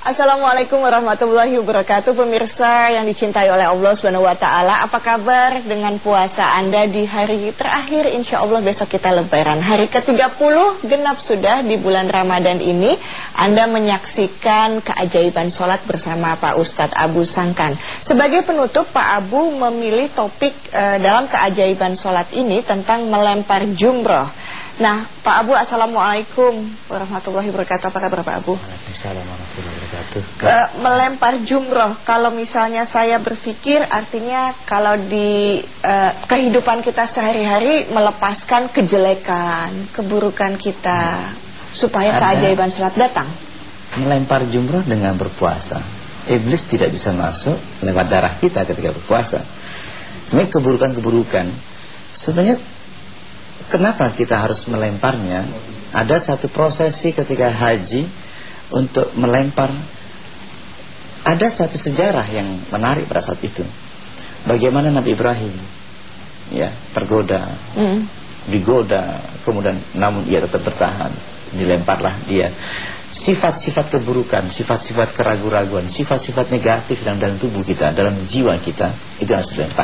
Assalamualaikum warahmatullahi wabarakatuh. Pemirsa yang dicintai oleh Allah Subhanahu wa taala, apa kabar dengan puasa Anda di hari terakhir? Insya Allah besok kita lebaran. Hari ke-30 genap sudah di bulan Ramadan ini. Anda menyaksikan keajaiban sholat bersama Pak Ustadz Abu Sangkan. Sebagai penutup, Pak Abu memilih topik dalam keajaiban sholat ini tentang melempar jumroh. Nah, Pak Abu, Assalamualaikum warahmatullahi wabarakatuh. Apa kabar Pak Abu? Waalaikumsalam warahmatullahi wabarakatuh. Melempar jumroh, kalau misalnya saya berpikir artinya kalau di kehidupan kita sehari-hari melepaskan kejelekan, keburukan kita, supaya keajaiban sholat datang. Melempar jumroh dengan berpuasa, iblis tidak bisa masuk lewat darah kita ketika berpuasa. Sebenarnya keburukan-keburukan, sebenarnya kenapa kita harus melemparnya? Ada satu prosesi ketika haji untuk melempar. Ada satu sejarah yang menarik pada saat itu. Bagaimana Nabi Ibrahim tergoda, digoda, kemudian namun ia tetap bertahan. Dilemparlah dia. Sifat-sifat keburukan, sifat-sifat keraguan-raguan, sifat-sifat negatif dalam tubuh kita, dalam jiwa kita, itu harus dilempar.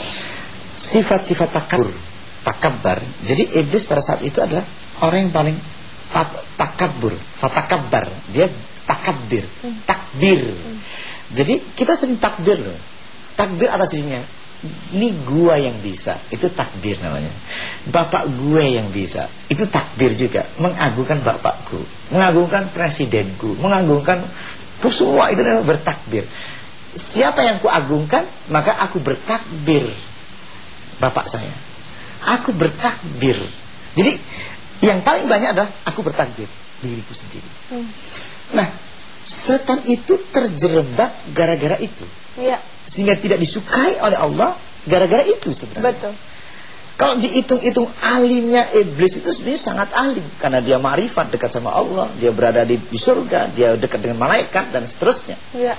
Sifat-sifat takabbar. Jadi iblis pada saat itu adalah orang yang paling takabur, fatakabbar. Dia takabbir, takbir. Jadi kita sering takbir loh. Takbir atas dirinya. Ini gua yang bisa, itu takbir namanya. Bapak gue yang bisa, itu takbir juga. Mengagungkan bapakku, mengagungkan presidenku, mengagungkan semua, itu adalah bertakbir. Siapa yang kuagungkan, maka aku bertakbir. Bapak saya, aku bertakbir. Jadi yang paling banyak adalah aku bertakbir diriku sendiri. Nah, setan itu terjerembab gara-gara itu. Sehingga tidak disukai oleh Allah gara-gara itu sebenarnya. Betul. Kalau dihitung-hitung alimnya iblis itu sebenarnya sangat alim, karena dia ma'rifat, dekat sama Allah, dia berada di surga, dia dekat dengan malaikat dan seterusnya.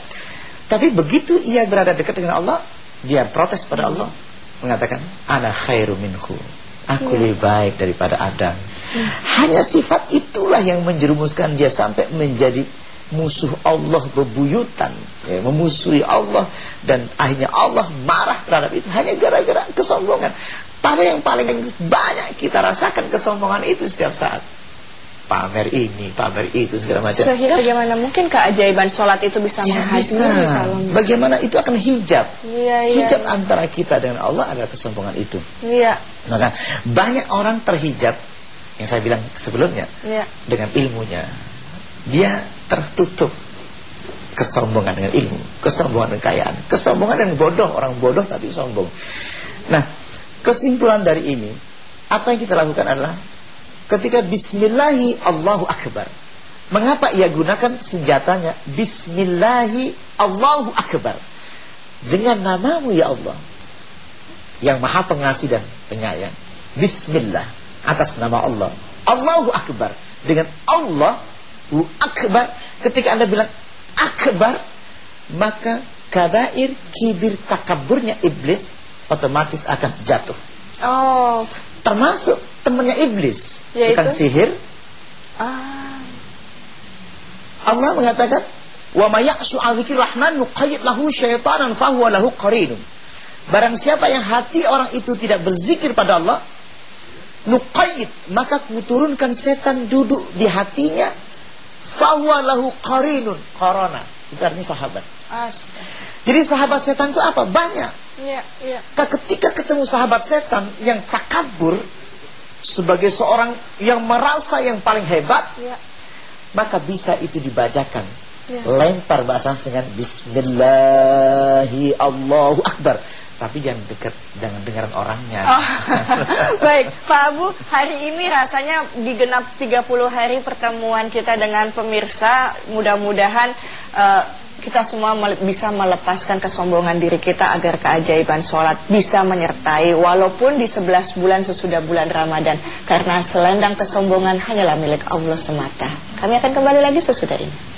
Tapi begitu ia berada dekat dengan Allah, dia protes pada Allah, mengatakan ana khairu minhu, aku lebih baik daripada Adam. Hanya sifat itulah yang menjerumuskan dia sampai menjadi musuh Allah bebuyutan, memusuhi Allah, dan akhirnya Allah marah terhadap itu hanya gara-gara kesombongan. Padahal yang paling banyak kita rasakan kesombongan itu setiap saat. Pamer ini, pamer itu, segala macam. Sehingga bagaimana mungkin keajaiban sholat itu bisa menghadiri kalau bagaimana itu akan hijab. Hijab antara kita dengan Allah adalah kesombongan itu. Maka banyak orang terhijab, yang saya bilang sebelumnya, dengan ilmunya. Dia tertutup kesombongan dengan ilmu, kesombongan dengan kekayaan, kesombongan dengan bodoh, orang bodoh tapi sombong. Nah, kesimpulan dari ini, apa yang kita lakukan adalah ketika bismillahi Allahu Akbar. Mengapa ia gunakan senjatanya bismillahi Allahu Akbar? Dengan namamu ya Allah, yang maha pengasih dan penyayang. Bismillah, atas nama Allah. Allahu Akbar, dengan Allahu Akbar. Ketika Anda bilang Akbar, maka kabair, kibir, takaburnya iblis otomatis akan jatuh. Termasuk temannya iblis, tukang sihir. Allah mengatakan, wa may ya'shu 'an dzikri rahman nuqayyid lahu syaitanan fa huwa lahu qarinun. Barang siapa yang hati orang itu tidak berzikir pada Allah, nuqayyid, maka kuturunkan setan duduk di hatinya, fa huwa lahu qarinun. Qarana itu artinya sahabat. Jadi sahabat setan itu apa? Banyak. Ketika ketemu sahabat setan yang takabur, sebagai seorang yang merasa yang paling hebat, maka bisa itu dibacakan. Lempar bahasa dengan bismillahi Allahu Akbar. Tapi jangan dekat dengan dengaran orangnya. Baik, Pak Abu, hari ini rasanya digenap 30 hari pertemuan kita dengan pemirsa. Mudah-mudahan kita semua bisa melepaskan kesombongan diri kita agar keajaiban sholat bisa menyertai walaupun di 11 bulan sesudah bulan Ramadan. Karena selendang kesombongan hanyalah milik Allah semata. Kami akan kembali lagi sesudah ini.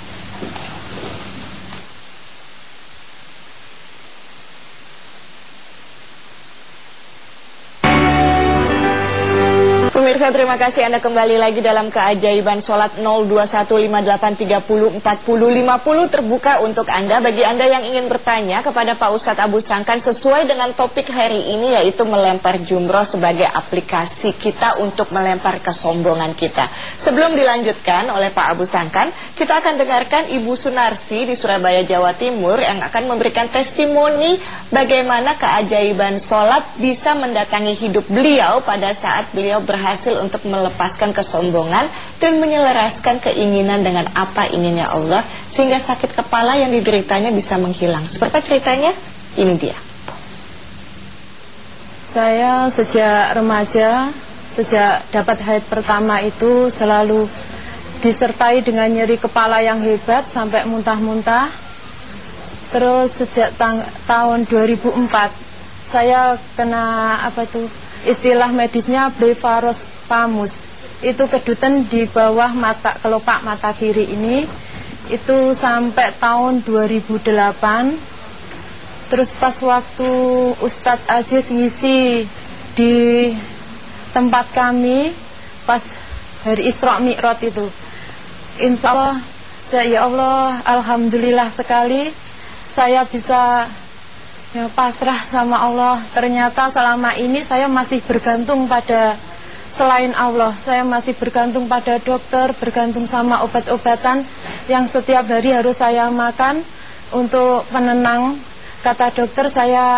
Pemirsa, terima kasih Anda kembali lagi dalam keajaiban sholat. 021583040050 terbuka untuk Anda. Bagi Anda yang ingin bertanya kepada Pak Ustadz Abu Sangkan sesuai dengan topik hari ini, yaitu melempar jumroh sebagai aplikasi kita untuk melempar kesombongan kita. Sebelum dilanjutkan oleh Pak Abu Sangkan, kita akan dengarkan Ibu Sunarsi di Surabaya, Jawa Timur yang akan memberikan testimoni bagaimana keajaiban sholat bisa mendatangi hidup beliau pada saat beliau berhasil untuk melepaskan kesombongan dan menyelaraskan keinginan dengan apa inginnya Allah, sehingga sakit kepala yang dideritanya bisa menghilang. Seperti apa ceritanya? Ini dia. Saya sejak remaja, sejak dapat haid pertama itu selalu disertai dengan nyeri kepala yang hebat sampai muntah-muntah. Terus sejak tahun 2004 saya kena istilah medisnya blefarospasmus. Itu kedutan di bawah mata, kelopak mata kiri ini. Itu sampai tahun 2008. Terus pas waktu Ustadz Aziz ngisi di tempat kami pas hari Isra Mi'raj itu, insya Allah, ya Allah, alhamdulillah sekali saya bisa pasrah sama Allah. Ternyata selama ini saya masih bergantung pada selain Allah. Saya masih bergantung pada dokter, bergantung sama obat-obatan yang setiap hari harus saya makan untuk penenang. Kata dokter,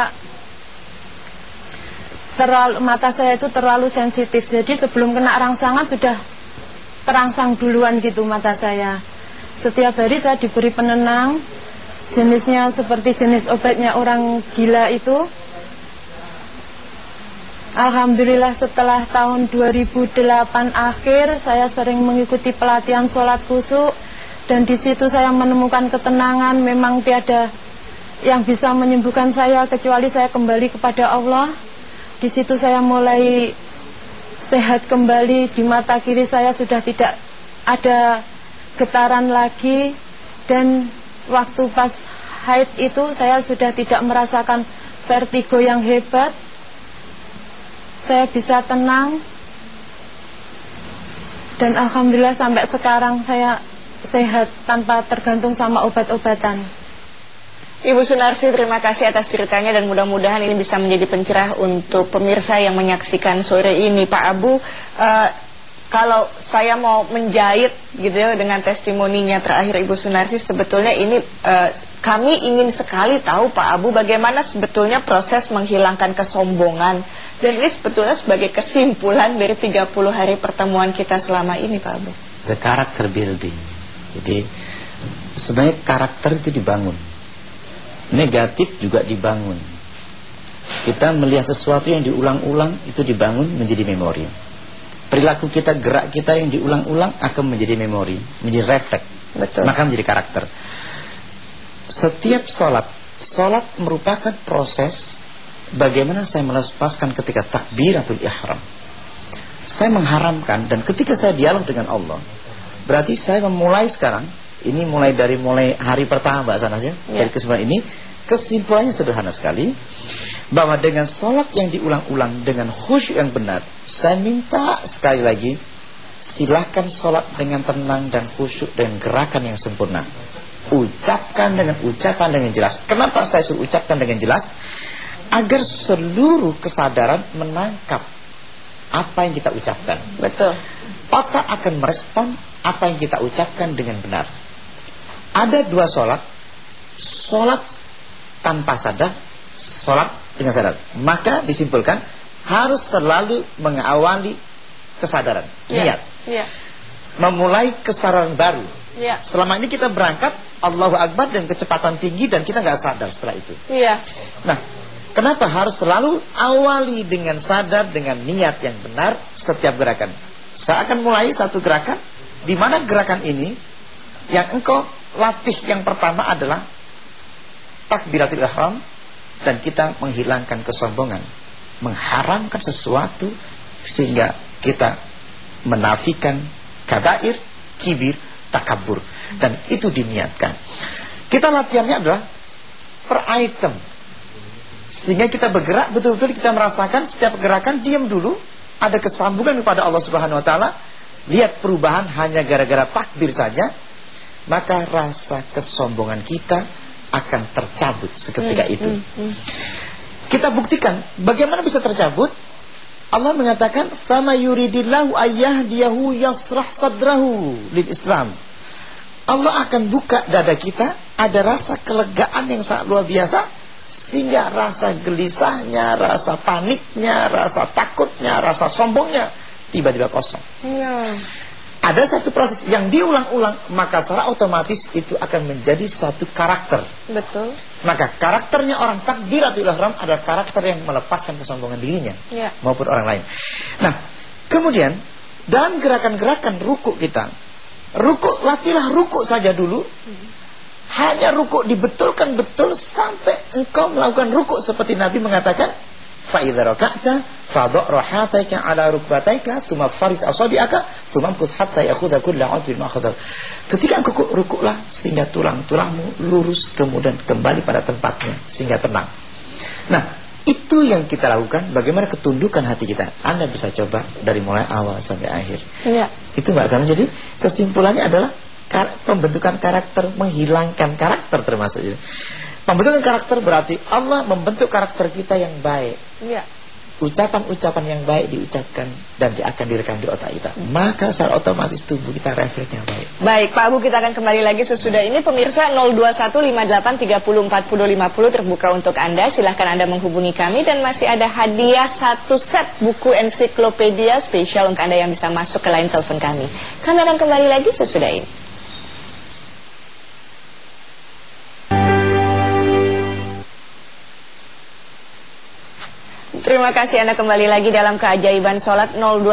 mata saya itu terlalu sensitif. Jadi sebelum kena rangsangan sudah terangsang duluan gitu mata saya. Setiap hari saya diberi penenang, jenisnya seperti jenis obatnya orang gila itu. Alhamdulillah setelah tahun 2008 akhir saya sering mengikuti pelatihan sholat khusyuk, dan di situ saya menemukan ketenangan. Memang tiada yang bisa menyembuhkan saya kecuali saya kembali kepada Allah. Di situ saya mulai sehat kembali. Di mata kiri saya sudah tidak ada getaran lagi, dan waktu pas haid itu saya sudah tidak merasakan vertigo yang hebat. Saya bisa tenang, dan alhamdulillah sampai sekarang saya sehat tanpa tergantung sama obat-obatan. Ibu Sunarsi, terima kasih atas ceritanya, dan mudah-mudahan ini bisa menjadi pencerah untuk pemirsa yang menyaksikan sore ini. Pak Abu, kalau saya mau menjahit gitu ya dengan testimoninya terakhir Ibu Sunarsi, sebetulnya ini kami ingin sekali tahu Pak Abu bagaimana sebetulnya proses menghilangkan kesombongan. Dan ini sebetulnya sebagai kesimpulan dari 30 hari pertemuan kita selama ini Pak Abu. The character building. Jadi sebenarnya karakter itu dibangun, negatif juga dibangun. Kita melihat sesuatu yang diulang-ulang itu dibangun menjadi memori. Perilaku kita, gerak kita yang diulang-ulang akan menjadi memori, menjadi refleks. Betul. Maka menjadi karakter. Setiap sholat merupakan proses bagaimana saya melepaskan ketika takbiratul ihram. Saya mengharamkan, dan ketika saya dialog dengan Allah, berarti saya memulai sekarang. Ini mulai hari pertama Mbak Sanas ya. Dari kesimpulan ini, kesimpulannya sederhana sekali, bahwa dengan sholat yang diulang-ulang dengan khusyuk yang benar, saya minta sekali lagi, silahkan sholat dengan tenang dan khusyuk dengan gerakan yang sempurna. Ucapkan dengan ucapan dengan jelas. Kenapa saya suruh ucapkan dengan jelas? Agar seluruh kesadaran menangkap apa yang kita ucapkan. Betul. Otak akan merespon apa yang kita ucapkan dengan benar. Ada dua sholat. Sholat tanpa sadar, sholat dengan sadar. Maka disimpulkan harus selalu mengawali kesadaran, niat. Memulai kesadaran baru. Selama ini kita berangkat Allahu Akbar dengan kecepatan tinggi, dan kita nggak sadar setelah itu. Nah, kenapa harus selalu awali dengan sadar, dengan niat yang benar setiap gerakan? Saya akan mulai satu gerakan, di mana gerakan ini yang engkau latih yang pertama adalah takbiratul ihram, dan kita menghilangkan kesombongan, mengharamkan sesuatu sehingga kita menafikan kabair, kibir, takabur, dan itu diniatkan. Kita latihannya adalah per item, sehingga kita bergerak betul-betul, kita merasakan setiap gerakan, diam dulu, ada kesambungan kepada Allah Subhanahu wa taala, lihat perubahan hanya gara-gara takbir saja, maka rasa kesombongan kita akan tercabut seketika itu. Kita buktikan bagaimana bisa tercabut. Allah mengatakan, "Fama yuridillahu ayyahdiyahu yasrah sadrahu lil Islam." Allah akan buka dada kita, ada rasa kelegaan yang sangat luar biasa, sehingga rasa gelisahnya, rasa paniknya, rasa takutnya, rasa sombongnya tiba-tiba kosong. Ada satu proses yang diulang-ulang, maka secara otomatis itu akan menjadi satu karakter. Betul. Maka karakternya orang takbiratul ihram adalah karakter yang melepaskan kesombongan dirinya maupun orang lain. Nah, kemudian dalam gerakan-gerakan rukuk kita, rukuk, latihlah rukuk saja dulu. Hanya rukuk dibetulkan betul sampai engkau melakukan rukuk seperti Nabi mengatakan, fa idza raka'ta fadha' rahataika 'ala rukbataika thumma farij asabi'aka thumma amkuth hatta ya'khudha kullu 'udwin ma akhadha. Ketika engkau rukuklah sehingga tulang-tulangmu lurus, kemudian kembali pada tempatnya sehingga tenang. Nah, itu yang kita lakukan. Bagaimana ketundukan hati kita? Anda bisa coba dari mulai awal sampai akhir. Itu Mbak Sana. Jadi kesimpulannya adalah pembentukan karakter, menghilangkan karakter termasuk itu. Pembentukan karakter berarti Allah membentuk karakter kita yang baik. Ucapan-ucapan yang baik diucapkan dan akan direkam di otak kita. Maka secara otomatis tubuh kita refleksnya baik. Baik, Pak Abu, kita akan kembali lagi sesudah ini. Pemirsa 02158304050 terbuka untuk Anda. Silahkan Anda menghubungi kami dan masih ada hadiah 1 set buku ensiklopedia spesial untuk Anda yang bisa masuk ke line telepon kami. Kami akan kembali lagi sesudah ini. Terima kasih, Anda kembali lagi dalam keajaiban sholat.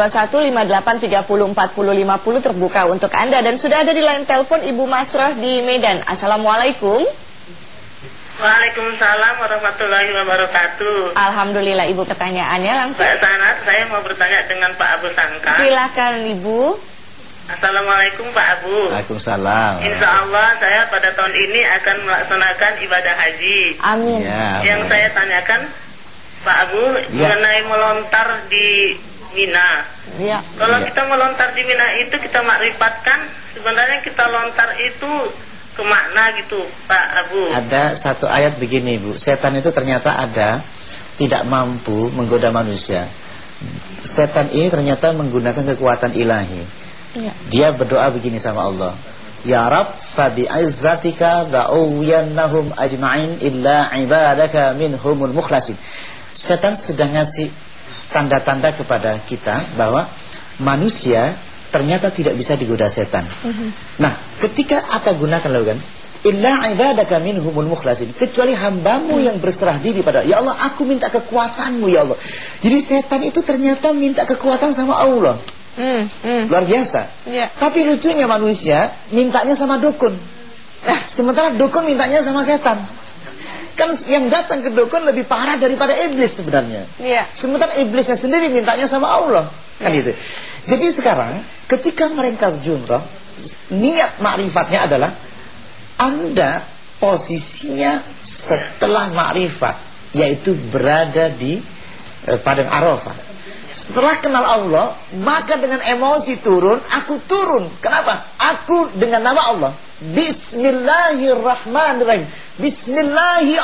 02158304050 terbuka untuk Anda. Dan sudah ada di line telepon Ibu Masroh di Medan. Assalamualaikum. Waalaikumsalam warahmatullahi wabarakatuh. Alhamdulillah, Ibu, pertanyaannya langsung. Pak Sanad, saya mau bertanya dengan Pak Abu Sangka. Silakan, Ibu. Assalamualaikum Pak Abu. Waalaikumsalam. Insya Allah saya pada tahun ini akan melaksanakan ibadah haji. Amin. Yang saya tanyakan Pak Abu, mengenai melontar di Mina. Kalau kita melontar di Mina itu kita makrifatkan, sebenarnya kita lontar itu kemana gitu Pak Abu? Ada satu ayat begini, Bu. Setan itu ternyata ada, tidak mampu menggoda manusia. Setan ini ternyata menggunakan kekuatan ilahi. Dia berdoa begini sama Allah, Ya Rabb, fabi izzatika la'uwiyannahum ajma'in illa ibadaka minhumul mukhlasin. Setan sudah ngasih tanda-tanda kepada kita bahwa manusia ternyata tidak bisa digoda setan. Nah, ketika apa gunakan lakukan? Illa ibadaka minhumul mukhlasin, kecuali hambamu yang berserah diri pada ya Allah, aku minta kekuatanmu ya Allah. Jadi setan itu ternyata minta kekuatan sama Allah. Luar biasa. Tapi lucunya manusia mintanya sama dukun, sementara dukun mintanya sama setan. Kan yang datang ke dukun lebih parah daripada iblis sebenarnya. Sementara iblisnya sendiri mintanya sama Allah. Kan gitu. Jadi sekarang ketika mereka jumrah, niat ma'rifatnya adalah Anda posisinya setelah ma'rifat, yaitu berada di Padang Arafah. Setelah kenal Allah, maka dengan emosi turun, aku turun. Kenapa? Aku dengan nama Allah. Bismillahirrahmanirrahim. Bismillahi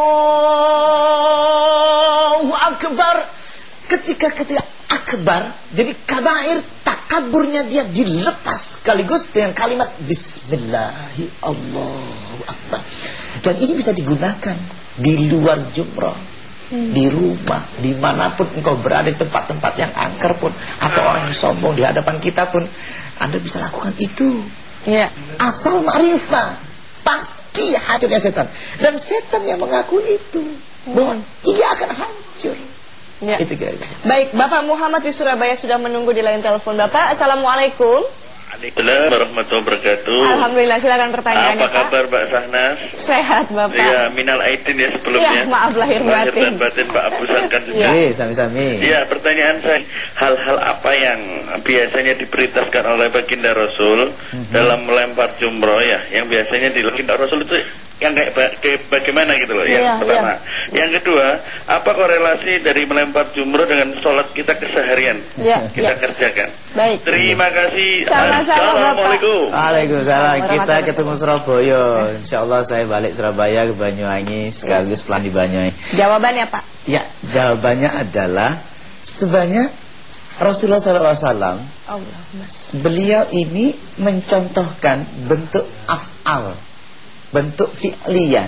Allahu Akbar. Ketika akbar, jadi kabair, takaburnya dia dilepas sekaligus dengan kalimat Bismillahi Allahu Akbar. Dan ini bisa digunakan di luar jumrah, di rumah, dimanapun engkau berada, di tempat-tempat yang angker pun, atau orang yang sombong di hadapan kita pun, Anda bisa lakukan itu. Asal ma'rifah, pasti hancurnya setan. Dan setan yang mengaku itu bahwa ia akan hancur. Itu kira-kira. Baik, Bapak Muhammad di Surabaya sudah menunggu di line telepon. Bapak, Assalamualaikum. Waalaikumsalam warahmatullahi wabarakatuh. Alhamdulillah, silakan pertanyaannya, Apa kabar Mbak Sahnas? Sehat, Bapak. Ya, minal aidin ya sebelumnya. Maaf lahir dan batin Pak Abu Sangkan juga. Sami-sami. Ya, pertanyaan saya, hal-hal apa yang biasanya diperintahkan oleh baginda Rasul dalam melempar jumroh ya, yang biasanya dilakukan Rasul itu yang kayak bagaimana gitu loh, yang pertama. Yang kedua, apa korelasi dari melempar jumroh dengan sholat kita keseharian kita kerjakan? Baik. Terima kasih. Sama-sama, Assalamualaikum. Waalaikumsalam. Kita ketemu Surabaya. Insyaallah saya balik Surabaya ke Banyuwangi sekaligus pulang di Banyuwangi. Jawabannya Pak? Ya, jawabannya adalah sebenarnya Rasulullah SAW, beliau ini mencontohkan bentuk af'al, bentuk fi'liyah.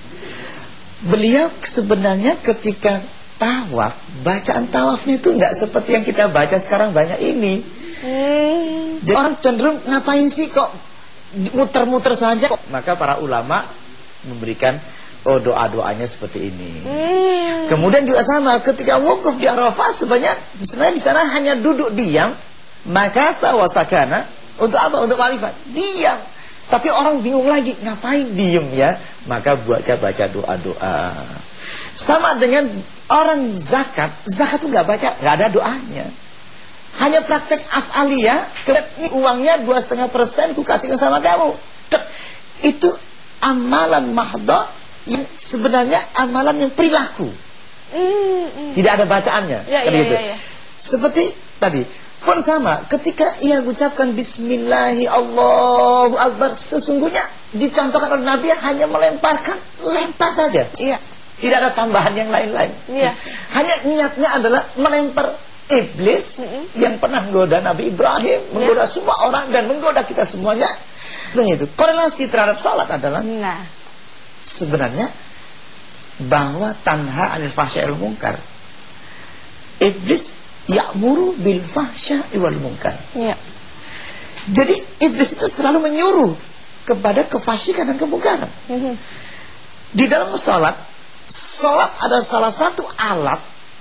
Beliau sebenarnya ketika tawaf, bacaan tawafnya itu nggak seperti yang kita baca sekarang banyak ini. Jadi orang cenderung ngapain sih kok muter-muter saja kok. Maka para ulama memberikan doa-doanya seperti ini. Kemudian juga sama ketika wukuf di Arafah, sebenarnya di sana hanya duduk diam, maka tawasakana untuk apa? Untuk ma'rifat. Diam. Tapi orang bingung lagi, ngapain diem ya? Maka baca doa-doa. Sama dengan orang zakat itu nggak ada doanya. Hanya praktek af'aliyah. Ini uangnya 2,5% ku kasihkan sama kamu. Itu amalan mahdoh yang sebenarnya amalan yang perilaku. Tidak ada bacaannya. Gitu. Seperti tadi pun sama, ketika ia mengucapkan Bismillahi Allahu Akbar, sesungguhnya dicontohkan oleh Nabi hanya lempar saja. Tidak ada tambahan yang lain-lain. Hanya niatnya adalah melempar iblis yang pernah menggoda Nabi Ibrahim, menggoda semua orang dan menggoda kita semuanya. Begitu. Korelasi terhadap salat adalah sebenarnya bahwa tanha 'anil fahsya'i wal munkar. Iblis ya'muru bil fahsya'i wal munkar. Jadi iblis itu selalu menyuruh kepada kefasikan dan kemungkaran. Di dalam salat adalah salah satu alat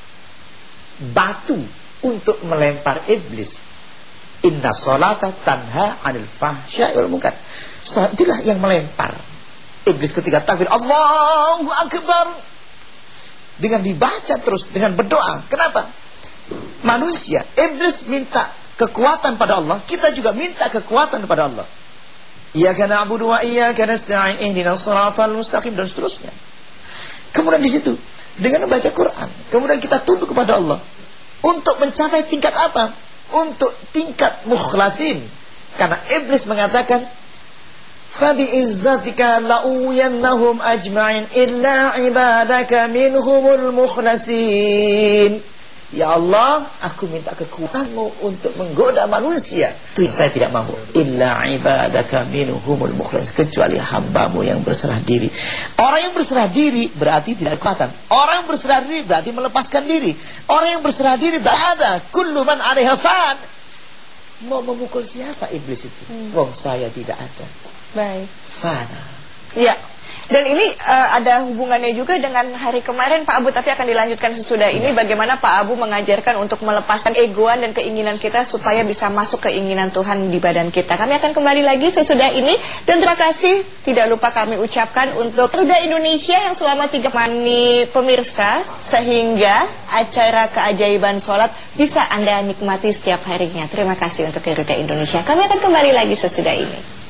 batu untuk melempar iblis. Inna sholata tanha 'anil fahsya'i wal munkar. Salat itulah yang melempar iblis ketika takbir Allahu Akbar. Dengan dibaca terus, dengan berdoa. Kenapa? Manusia, iblis minta kekuatan pada Allah, kita juga minta kekuatan pada Allah. Iyyaka na'budu wa iyyaka nasta'in ihdinas shiratal mustaqim dan seterusnya. Kemudian di situ dengan membaca Quran, kemudian kita tunduk kepada Allah untuk mencapai tingkat apa? Untuk tingkat mukhlasin. Karena iblis mengatakan fabi izzatika la'uyannahum ajma'in illa ibadaka minhumul mukhlasin. Ya Allah, aku minta kekuatanmu untuk menggoda manusia. Itu yang saya tidak mampu. Illa ibadaka minhumul mukhlasin, kecuali hambamu yang berserah diri. Orang yang berserah diri berarti tidak ada kekuatan. Orang yang berserah diri berarti melepaskan diri. Orang yang berserah diri berada kullu man 'alaiha fan. Mau memukul siapa iblis itu? Wong saya tidak ada. Baik. Fana. Ya. Dan ini ada hubungannya juga dengan hari kemarin Pak Abu, tapi akan dilanjutkan sesudah ini. Bagaimana Pak Abu mengajarkan untuk melepaskan egoan dan keinginan kita supaya bisa masuk keinginan Tuhan di badan kita. Kami akan kembali lagi sesudah ini. Dan terima kasih tidak lupa kami ucapkan untuk Garuda Indonesia yang selama 3 mani pemirsa, sehingga acara keajaiban sholat bisa Anda nikmati setiap harinya. Terima kasih untuk Garuda Indonesia. Kami akan kembali lagi sesudah ini.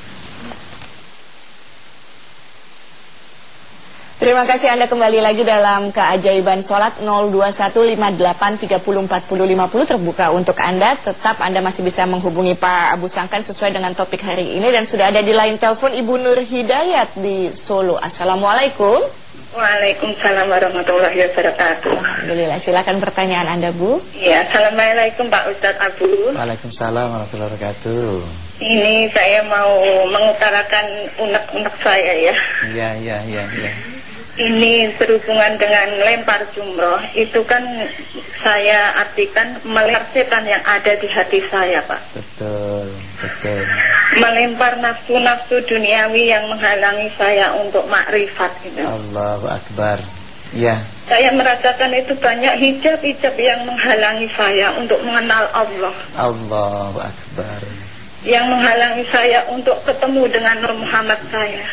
Terima kasih Anda kembali lagi dalam keajaiban sholat. 02158304050 terbuka untuk Anda. Tetap Anda masih bisa menghubungi Pak Abu Sangkan sesuai dengan topik hari ini. Dan sudah ada di line telepon Ibu Nur Hidayat di Solo. Assalamualaikum. Waalaikumsalam warahmatullahi wabarakatuh. Alhamdulillah, silakan pertanyaan Anda Bu. Ya, assalamualaikum Pak Ustadz Abu. Waalaikumsalam warahmatullahi wabarakatuh. Ini saya mau mengutarakan unek-unek saya ya. Iya. Ini berhubungan dengan lempar jumroh. Itu kan saya artikan melempar setan yang ada di hati saya Pak. Betul. Melempar nafsu-nafsu duniawi yang menghalangi saya untuk makrifat gitu. Allahu Akbar. Ya. Saya merasakan itu banyak hijab-hijab yang menghalangi saya untuk mengenal Allah. Allahu Akbar. Yang menghalangi saya untuk ketemu dengan Nur Muhammad saya.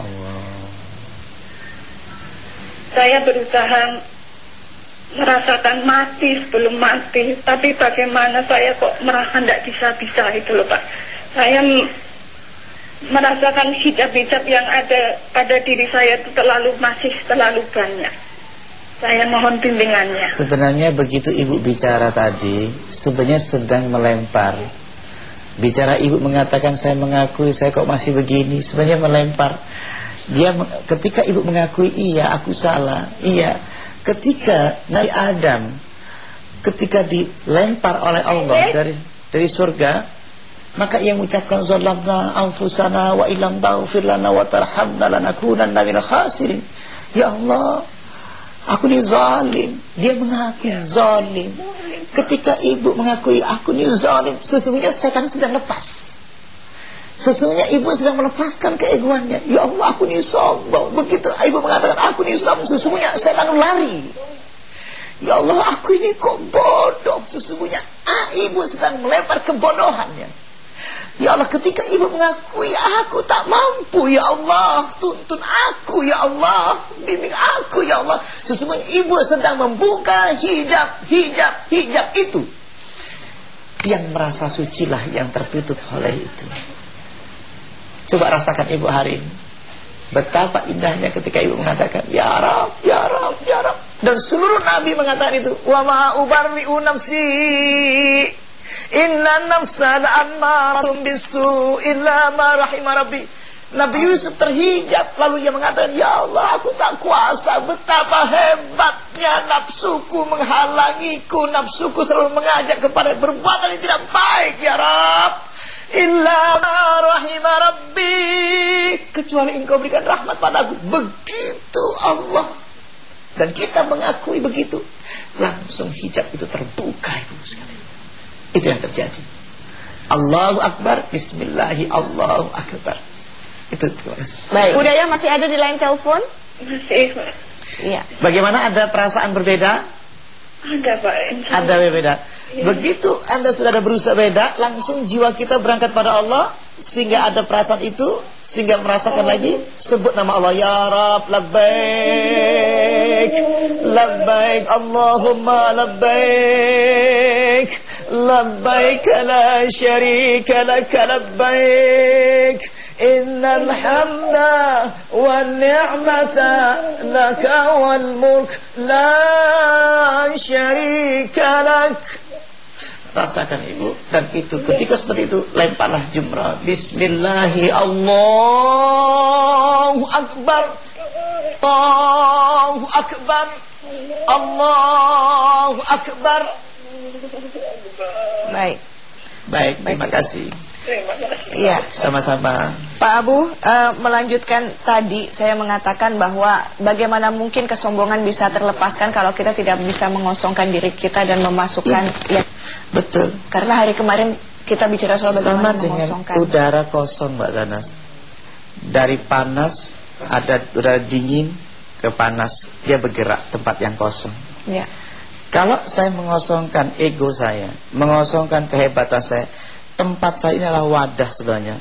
Saya berusaha merasakan mati sebelum mati, tapi bagaimana saya kok merasa tidak bisa itu loh Pak. Saya merasakan hijab-hijab yang ada diri saya itu masih terlalu banyak. Saya mohon bimbingannya. Sebenarnya begitu ibu bicara tadi, sebenarnya sedang melempar. Bicara ibu mengatakan saya mengakui saya kok masih begini, sebenarnya melempar. Dia ketika ibu mengakui iya aku salah, iya. Ketika Nabi Adam ketika dilempar oleh Allah dari surga, maka ia mengucapkan zalamna anfusana wa illam taghfir lana wa tarhamna lanakunanna minal khasirin. Ya Allah, aku ni zalim. Dia mengaku zalim. Ketika ibu mengakui aku ni zalim, sesungguhnya setan sedang lepas. Sesungguhnya ibu sedang melepaskan keegoannya. Ya Allah, aku ni sombong. Begitu ibu mengatakan aku ni sombong, sesungguhnya setan lari. Ya Allah, aku ini kok bodoh. Sesungguhnya ibu sedang melempar kebodohannya. Ya Allah, ketika ibu mengakui aku tak mampu, ya Allah, tuntun aku, ya Allah, bimbing aku, ya Allah. Sesungguhnya ibu sedang membuka hijab itu. Yang merasa sucilah yang tertutup oleh itu. Coba rasakan ibu hari ini. Betapa indahnya ketika ibu mengatakan ya Rab, ya Rab, ya Rab. Dan seluruh nabi mengatakan itu. Wa ma ubarri'u nafsi, inna nafsa la'ammaratun bisu illa ma rahima rabbi. Nabi Yusuf terhijab, lalu dia mengatakan, ya Allah, aku tak kuasa. Betapa hebatnya nafsuku menghalangiku. Nafsuku selalu mengajak kepada perbuatan yang tidak baik, ya Rabb. Illa ma rahima rabbi, kecuali engkau berikan rahmat padaku. Begitu Allah. Dan kita mengakui begitu, langsung hijab itu terbuka, ibu sekalian. Itu yang terjadi. Allahu Akbar, Bismillahi Allahu Akbar. Itu terima kasih. Baik. Budaya masih ada di line telepon? Masih, Pak. Iya. Bagaimana, ada perasaan berbeda? Ada, Pak. Ada berbeda. Ya. Begitu Anda sudah ada berusaha beda, langsung jiwa kita berangkat pada Allah, sehingga ada perasaan itu, sehingga merasakan lagi. Sebut nama Allah, ya Rab, labbaik, labbaik, Allahumma labbaik, labbaik la syarika laka labbaik, innal hamda wan ni'mata laka wal mulk la syarika lak. Rasakan ibu. Dan itu ketika seperti itu, lemparlah jumrah. Bismillahi Allahu Akbar, Allahu Akbar, Allahu Akbar. Baik. Baik, terima kasih. Iya, sama-sama. Pak Abu, melanjutkan tadi saya mengatakan bahwa bagaimana mungkin kesombongan bisa terlepaskan kalau kita tidak bisa mengosongkan diri kita dan memasukkan ya. Betul. Karena hari kemarin kita bicara soal bagaimana dengan mengosongkan udara kosong, Mbak Zanas. Dari panas ada udara dingin ke panas, dia bergerak tempat yang kosong. Ya. Kalau saya mengosongkan ego saya, mengosongkan kehebatan saya, tempat saya ini adalah wadah sebenarnya.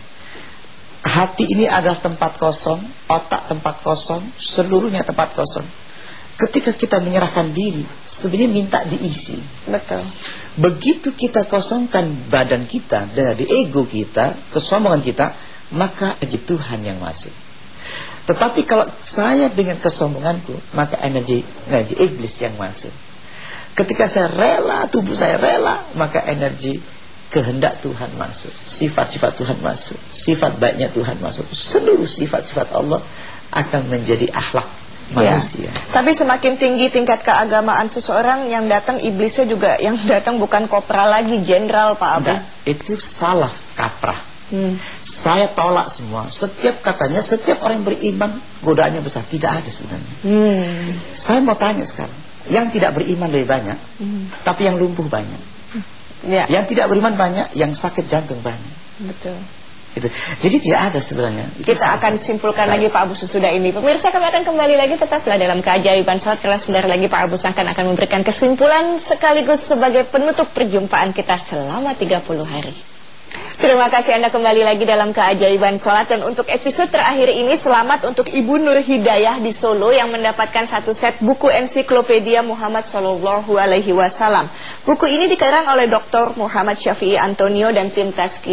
Hati ini adalah tempat kosong, otak tempat kosong, seluruhnya tempat kosong. Ketika kita menyerahkan diri, sebenarnya minta diisi. Betul. Begitu kita kosongkan badan kita dari ego kita, kesombongan kita, maka energi Tuhan yang masuk. Tetapi kalau saya dengan kesombonganku, maka energi iblis yang masuk. Ketika saya rela, tubuh saya rela, maka energi kehendak Tuhan masuk, sifat-sifat Tuhan masuk, sifat baiknya Tuhan masuk. Seluruh sifat-sifat Allah akan menjadi akhlak manusia. Tapi semakin tinggi tingkat keagamaan seseorang, yang datang iblisnya juga, yang datang bukan kopral lagi, jenderal, Pak Abu. Nah, itu salah kaprah. Saya tolak semua. Setiap katanya, setiap orang beriman godaannya besar. Tidak ada sebenarnya. Saya mau tanya sekarang, yang tidak beriman lebih banyak, tapi yang lumpuh banyak. Ya. Yang tidak beriman banyak, yang sakit jantung banyak. Betul. Itu. Jadi tidak ada sebenarnya. Kita akan simpulkan lagi Pak Abu sesudah ini. Pemirsa, kami akan kembali lagi, tetaplah dalam keajaiban sholat. Karena sebentar lagi Pak Abu akan memberikan kesimpulan sekaligus sebagai penutup perjumpaan kita selama 30 hari. Terima kasih Anda kembali lagi dalam keajaiban sholat. Dan untuk episode terakhir ini, selamat untuk Ibu Nur Hidayah di Solo yang mendapatkan satu set buku ensiklopedia Muhammad Sallallahu Alaihi Wasallam. Buku ini dikarang oleh Dr. Muhammad Syafi'i Antonio dan tim Tazkiyah.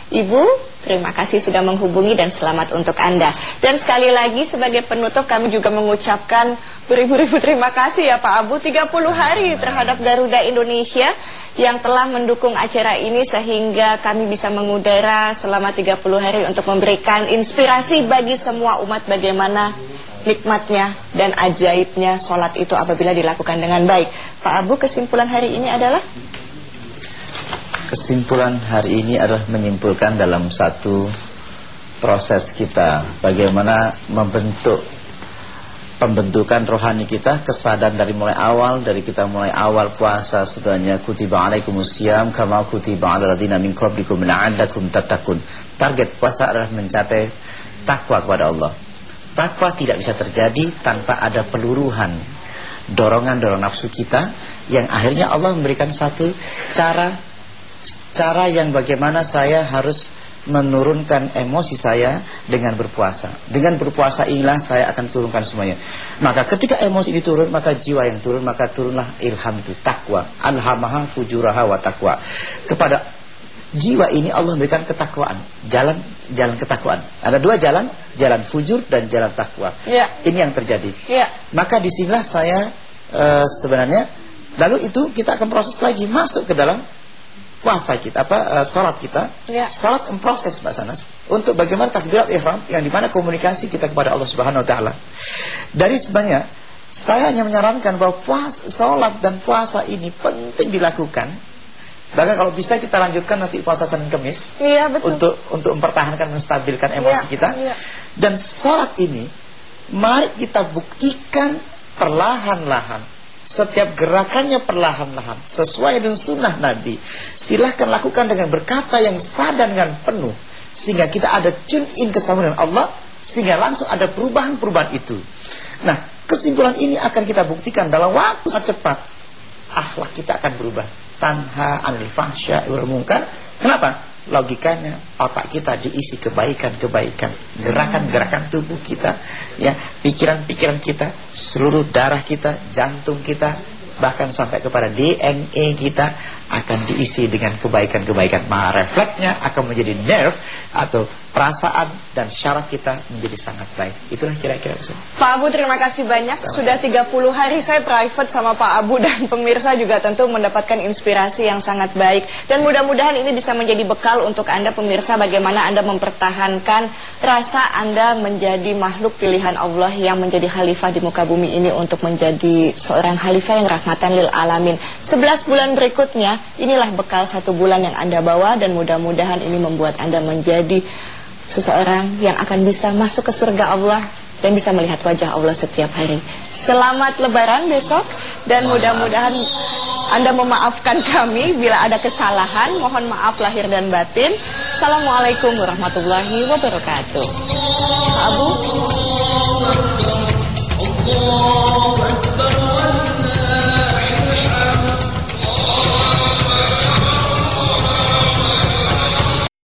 Ibu, terima kasih sudah menghubungi dan selamat untuk Anda. Dan sekali lagi sebagai penutup kami juga mengucapkan beribu-ribu terima kasih ya Pak Abu, 30 hari terhadap Garuda Indonesia yang telah mendukung acara ini sehingga kami bisa mengudara selama 30 hari untuk memberikan inspirasi bagi semua umat bagaimana nikmatnya dan ajaibnya sholat itu apabila dilakukan dengan baik. Pak Abu, kesimpulan hari ini adalah? Kesimpulan hari ini adalah menyimpulkan dalam satu proses kita bagaimana membentuk pembentukan rohani kita, kesadaran dari mulai awal, dari kita mulai awal puasa sebenarnya kutiba alaikumusiyam kama kutiba alal ladzina min qablikum la'allakum tattaqun. Target puasa adalah mencapai takwa kepada Allah. Takwa tidak bisa terjadi tanpa ada peluruhan dorongan-dorongan nafsu kita yang akhirnya Allah memberikan satu cara yang bagaimana saya harus menurunkan emosi saya dengan berpuasa. Dengan berpuasa inilah saya akan turunkan semuanya. Maka ketika emosi diturun, maka jiwa yang turun, maka turunlah ilham itu, takwa. Alhamaha fujuraha wa takwa. Kepada jiwa ini Allah memberikan ketakwaan, jalan ketakwaan. Ada dua jalan, jalan fujur dan jalan takwa. Ya. Ini yang terjadi. Ya. Maka disinilah saya sebenarnya, lalu itu kita akan proses lagi masuk ke dalam puasa kita, sholat kita. Ya. Sholat memproses Mbak Sanas untuk bagaimana takbirat ihram yang dimana komunikasi kita kepada Allah Subhanahu Wa Taala. Dari sebenarnya saya hanya menyarankan bahwa sholat dan puasa ini penting dilakukan. Bahkan kalau bisa kita lanjutkan nanti puasa Senin Kemis. Iya, betul. Untuk mempertahankan, menstabilkan emosi kita. Iya. Dan sholat ini mari kita buktikan perlahan-lahan. Setiap gerakannya perlahan-lahan sesuai dengan sunnah Nabi. Silahkan lakukan dengan berkata yang sadar dengan penuh, sehingga kita ada tune in kesama dengan Allah, sehingga langsung ada perubahan-perubahan itu. Nah, kesimpulan ini akan kita buktikan dalam waktu sangat cepat. Akhlak kita akan berubah. Tanha anil fahsya wal munkar. Kenapa? Logikanya otak kita diisi kebaikan-kebaikan, gerakan-gerakan tubuh kita, ya, pikiran-pikiran kita, seluruh darah kita, jantung kita, bahkan sampai kepada DNA kita akan diisi dengan kebaikan-kebaikan. Maka refleksnya akan menjadi nerve atau perasaan dan syaraf kita menjadi sangat baik. Itulah kira-kira Ustaz. Pak Abu, terima kasih banyak. Sudah 30 hari saya private sama Pak Abu dan pemirsa juga tentu mendapatkan inspirasi yang sangat baik. Dan mudah-mudahan ini bisa menjadi bekal untuk Anda pemirsa bagaimana Anda mempertahankan rasa Anda menjadi makhluk pilihan Allah yang menjadi khalifah di muka bumi ini untuk menjadi seorang khalifah yang rahmatan lil alamin. 11 bulan berikutnya inilah bekal 1 bulan yang Anda bawa dan mudah-mudahan ini membuat Anda menjadi seseorang yang akan bisa masuk ke surga Allah dan bisa melihat wajah Allah setiap hari. Selamat Lebaran besok dan mudah-mudahan Anda memaafkan kami bila ada kesalahan. Mohon maaf lahir dan batin. Assalamualaikum warahmatullahi wabarakatuh. Pak Abu.